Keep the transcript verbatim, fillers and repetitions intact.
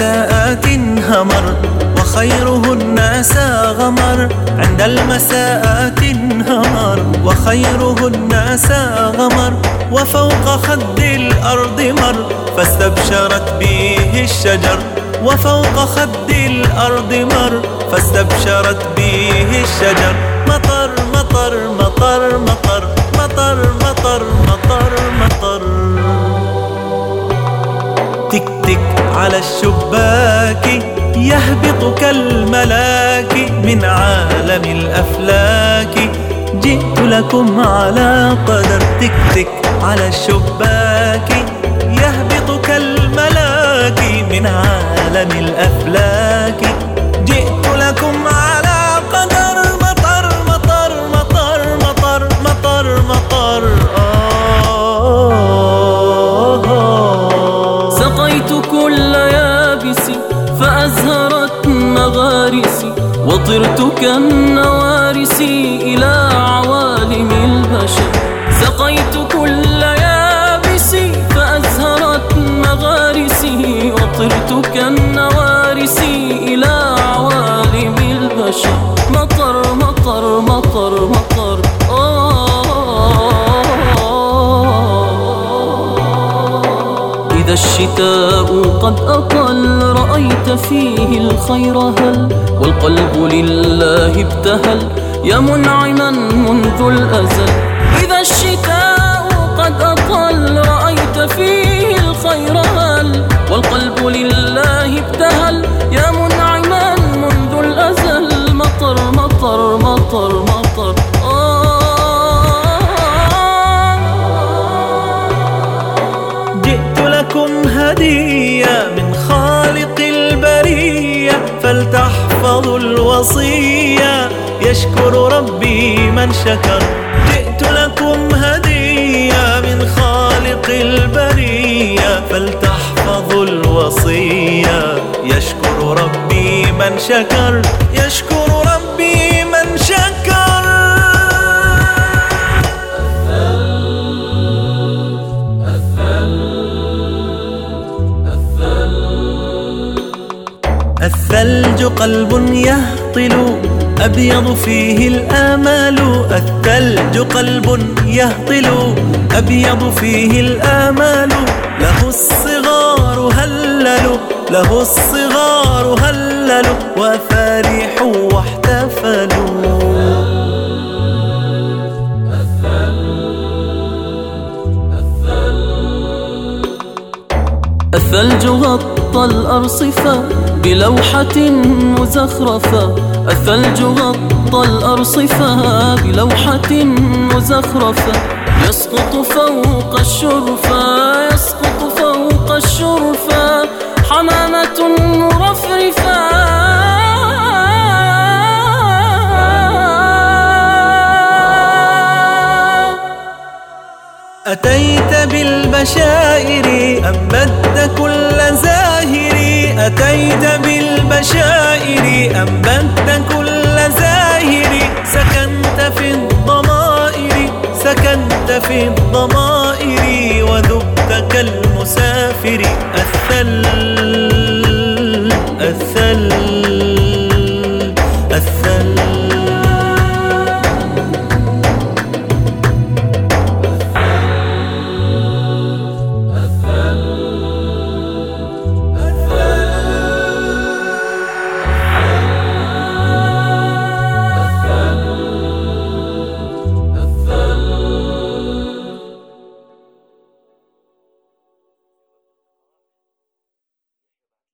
المساءات انهمر وخيرهن ساغمر. عند المساءات انهمر وخيرهن ساغمر. وفوق خد الأرض مر فاستبشرت به الشجر. وفوق خد الأرض مر فاستبشرت به الشجر. مطر مطر مطر مطر مطر مطر مطر مطر. تك تك على الشباك يهبط كالملاك من عالم الأفلاك. جئت لكم على قدر. تك تك على الشباك يهبط كالملاك من عالم الأفلاك. جئت لكم على قدر. مطر مطر مطر مطر مطر مطر. آه سقيت كل يابس فأزهرت مغارسي وطرت كالنوارس إلى عوالم البشر. سقيت كل يابس فأزهرت مغارسي وطرت كالنوارس إلى عوالم البشر. مطر مطر مطر مطر. آه إذا الشتاء قد أطل رأيت فيه الخير هل والقلب لله ابتهل يا منعما منذ الأزل. إذا الشتاء قد أطل رأيت فيه الخير هل والقلب لله ابتهل يا منعما منذ الأزل. مطر مطر مطر مطر. جئت لكم هدية من خالق البرية فلتحفظوا الوصية يشكر ربي من شكر. جئت لكم هدية من خالق البرية فلتحفظوا الوصية يشكر ربي من شكر. يشكر ربي من شكر. الثلج قلب يهطل أبيض فيه الآمال. الثلج قلب يهطل أبيض فيه الآمال. له الصغار هللوا له الصغار هللوا وفرحوا واحتفلوا. الثلج غطى الأرصفة بلوحة مزخرفة. الثلج غطى الأرصفة بلوحة مزخرفة. يسقط فوق الشرفة يسقط فوق الشرفة حمامة مرفرفة. أتيت بالبشائر أنبت كل زاهر. أتيت بالبشائر أنبت كل زاهر. سكنت في الضمائر سكنت في الضمائر وذبت كالمسافر. الثل الثل